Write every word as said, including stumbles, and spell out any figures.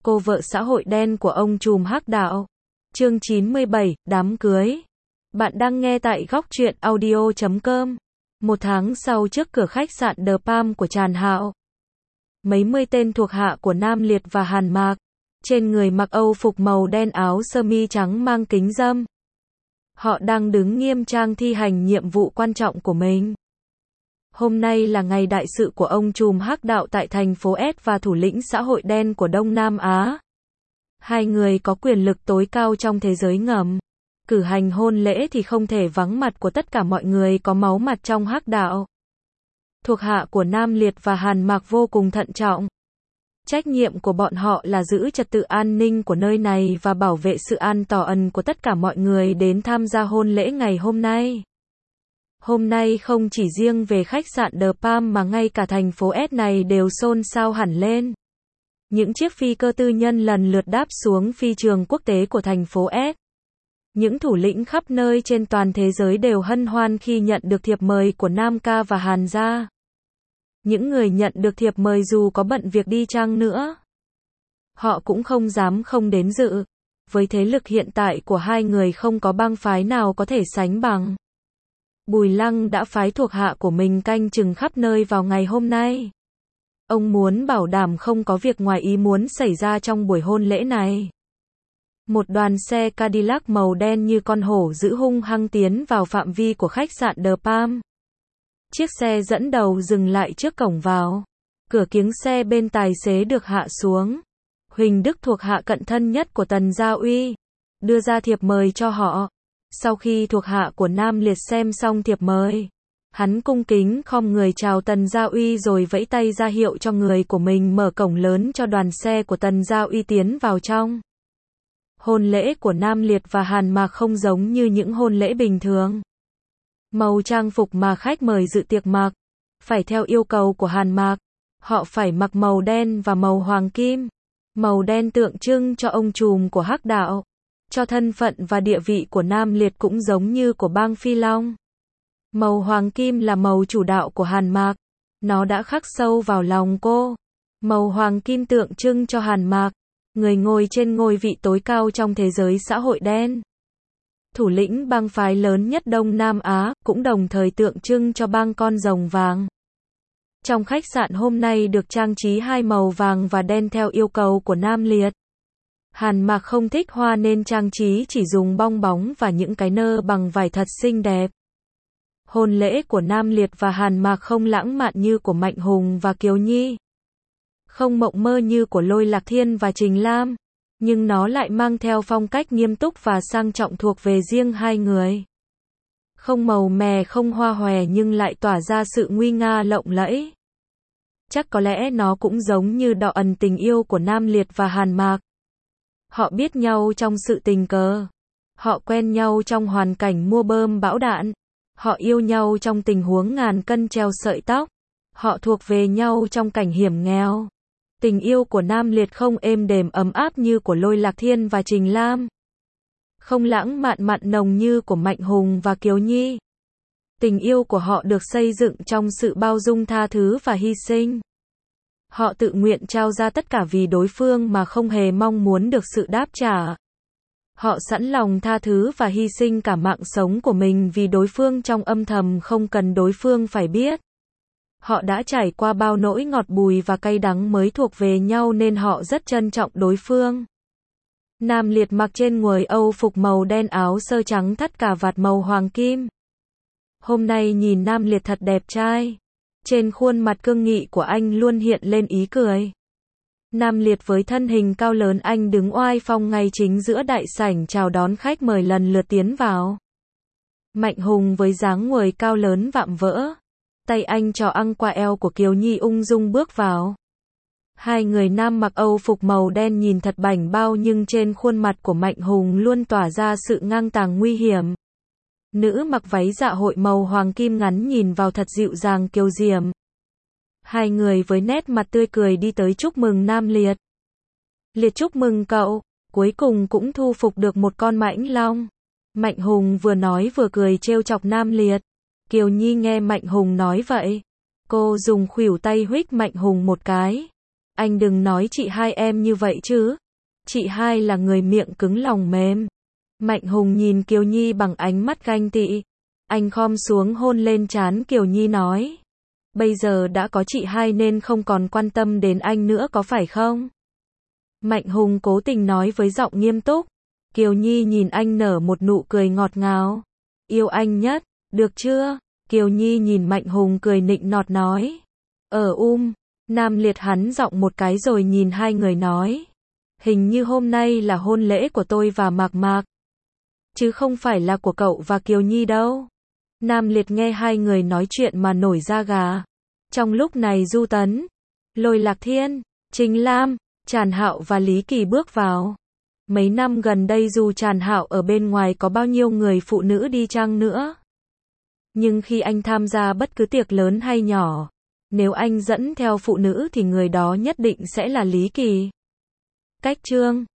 cô vợ xã hội đen của ông trùm hắc đạo. Chương chín mươi bảy, đám cưới. Bạn đang nghe tại góc truyện audio chấm com. Một tháng sau, trước cửa khách sạn The Palm của Tràn Hạo, mấy mươi tên thuộc hạ của Nam Liệt và Hàn Mạc, trên người mặc âu phục màu đen, áo sơ mi trắng, mang kính râm. Họ đang đứng nghiêm trang thi hành nhiệm vụ quan trọng của mình. Hôm nay là ngày đại sự của ông trùm hắc đạo tại thành phố S và thủ lĩnh xã hội đen của Đông Nam Á. Hai người có quyền lực tối cao trong thế giới ngầm. Cử hành hôn lễ thì không thể vắng mặt của tất cả mọi người có máu mặt trong hắc đạo. Thuộc hạ của Nam Liệt và Hàn Mạc vô cùng thận trọng. Trách nhiệm của bọn họ là giữ trật tự an ninh của nơi này và bảo vệ sự an toàn của tất cả mọi người đến tham gia hôn lễ ngày hôm nay. Hôm nay không chỉ riêng về khách sạn The Palm mà ngay cả thành phố S này đều xôn xao hẳn lên. Những chiếc phi cơ tư nhân lần lượt đáp xuống phi trường quốc tế của thành phố S. Những thủ lĩnh khắp nơi trên toàn thế giới đều hân hoan khi nhận được thiệp mời của Nam Ca và Hàn gia. Những người nhận được thiệp mời dù có bận việc đi chăng nữa, họ cũng không dám không đến dự. Với thế lực hiện tại của hai người, không có bang phái nào có thể sánh bằng. Bùi Lăng đã phái thuộc hạ của mình canh chừng khắp nơi vào ngày hôm nay. Ông muốn bảo đảm không có việc ngoài ý muốn xảy ra trong buổi hôn lễ này. Một đoàn xe Cadillac màu đen như con hổ dữ hung hăng tiến vào phạm vi của khách sạn The Palm. Chiếc xe dẫn đầu dừng lại trước cổng vào. Cửa kiếng xe bên tài xế được hạ xuống. Huỳnh Đức, thuộc hạ cận thân nhất của Tần Gia Uy, đưa ra thiệp mời cho họ. Sau khi thuộc hạ của Nam Liệt xem xong thiệp mời, hắn cung kính khom người chào Tần Gia Uy rồi vẫy tay ra hiệu cho người của mình mở cổng lớn cho đoàn xe của Tần Gia Uy tiến vào trong. Hôn lễ của Nam Liệt và Hàn Mạc không giống như những hôn lễ bình thường. Màu trang phục mà khách mời dự tiệc mặc phải theo yêu cầu của Hàn Mạc. Họ phải mặc màu đen và màu hoàng kim. Màu đen tượng trưng cho ông trùm của hắc đạo, cho thân phận và địa vị của Nam Liệt cũng giống như của bang Phi Long. Màu hoàng kim là màu chủ đạo của Hàn Mạc. Nó đã khắc sâu vào lòng cô. Màu hoàng kim tượng trưng cho Hàn Mạc, người ngồi trên ngôi vị tối cao trong thế giới xã hội đen. Thủ lĩnh bang phái lớn nhất Đông Nam Á, cũng đồng thời tượng trưng cho bang con rồng vàng. Trong khách sạn hôm nay được trang trí hai màu vàng và đen theo yêu cầu của Nam Liệt. Hàn Mạc không thích hoa nên trang trí chỉ dùng bong bóng và những cái nơ bằng vải thật xinh đẹp. Hôn lễ của Nam Liệt và Hàn Mạc không lãng mạn như của Mạnh Hùng và Kiều Nhi, không mộng mơ như của Lôi Lạc Thiên và Trình Lam, nhưng nó lại mang theo phong cách nghiêm túc và sang trọng thuộc về riêng hai người. Không màu mè, không hoa hòe nhưng lại tỏa ra sự nguy nga lộng lẫy. Chắc có lẽ nó cũng giống như đọ ẩn tình yêu của Nam Liệt và Hàn Mạc. Họ biết nhau trong sự tình cờ. Họ quen nhau trong hoàn cảnh mua bơm bão đạn. Họ yêu nhau trong tình huống ngàn cân treo sợi tóc. Họ thuộc về nhau trong cảnh hiểm nghèo. Tình yêu của Nam Liệt không êm đềm ấm áp như của Lôi Lạc Thiên và Trình Lam. Không lãng mạn mặn nồng như của Mạnh Hùng và Kiều Nhi. Tình yêu của họ được xây dựng trong sự bao dung, tha thứ và hy sinh. Họ tự nguyện trao ra tất cả vì đối phương mà không hề mong muốn được sự đáp trả. Họ sẵn lòng tha thứ và hy sinh cả mạng sống của mình vì đối phương trong âm thầm không cần đối phương phải biết. Họ đã trải qua bao nỗi ngọt bùi và cay đắng mới thuộc về nhau nên họ rất trân trọng đối phương. Nam Liệt mặc trên người âu phục màu đen, áo sơ trắng thắt cà vạt màu hoàng kim. Hôm nay nhìn Nam Liệt thật đẹp trai. Trên khuôn mặt cương nghị của anh luôn hiện lên ý cười. Nam Liệt với thân hình cao lớn, anh đứng oai phong ngay chính giữa đại sảnh chào đón khách mời lần lượt tiến vào. Mạnh Hùng với dáng người cao lớn vạm vỡ, tay anh trò ăng qua eo của Kiều Nhi ung dung bước vào. Hai người nam mặc âu phục màu đen nhìn thật bảnh bao nhưng trên khuôn mặt của Mạnh Hùng luôn tỏa ra sự ngang tàng nguy hiểm. Nữ mặc váy dạ hội màu hoàng kim ngắn nhìn vào thật dịu dàng kiều diễm. Hai người với nét mặt tươi cười đi tới chúc mừng Nam Liệt. Liệt chúc mừng cậu, cuối cùng cũng thu phục được một con mãnh long. Mạnh Hùng vừa nói vừa cười trêu chọc Nam Liệt. Kiều Nhi nghe Mạnh Hùng nói vậy, cô dùng khuỷu tay huých Mạnh Hùng một cái. Anh đừng nói chị hai em như vậy chứ. Chị hai là người miệng cứng lòng mềm. Mạnh Hùng nhìn Kiều Nhi bằng ánh mắt ganh tị. Anh khom xuống hôn lên trán Kiều Nhi nói. Bây giờ đã có chị hai nên không còn quan tâm đến anh nữa có phải không? Mạnh Hùng cố tình nói với giọng nghiêm túc. Kiều Nhi nhìn anh nở một nụ cười ngọt ngào. Yêu anh nhất, được chưa? Kiều Nhi nhìn Mạnh Hùng cười nịnh nọt nói. Ở um, Nam Liệt hắn giọng một cái rồi nhìn hai người nói. Hình như hôm nay là hôn lễ của tôi và Mạc Mạc. Chứ không phải là của cậu và Kiều Nhi đâu. Nam Liệt nghe hai người nói chuyện mà nổi da gà. Trong lúc này Du Tấn, Lôi Lạc Thiên, Trình Lam, Tràn Hạo và Lý Kỳ bước vào. Mấy năm gần đây dù Tràn Hạo ở bên ngoài có bao nhiêu người phụ nữ đi chăng nữa, nhưng khi anh tham gia bất cứ tiệc lớn hay nhỏ, nếu anh dẫn theo phụ nữ thì người đó nhất định sẽ là Lý Kỳ. Cách chương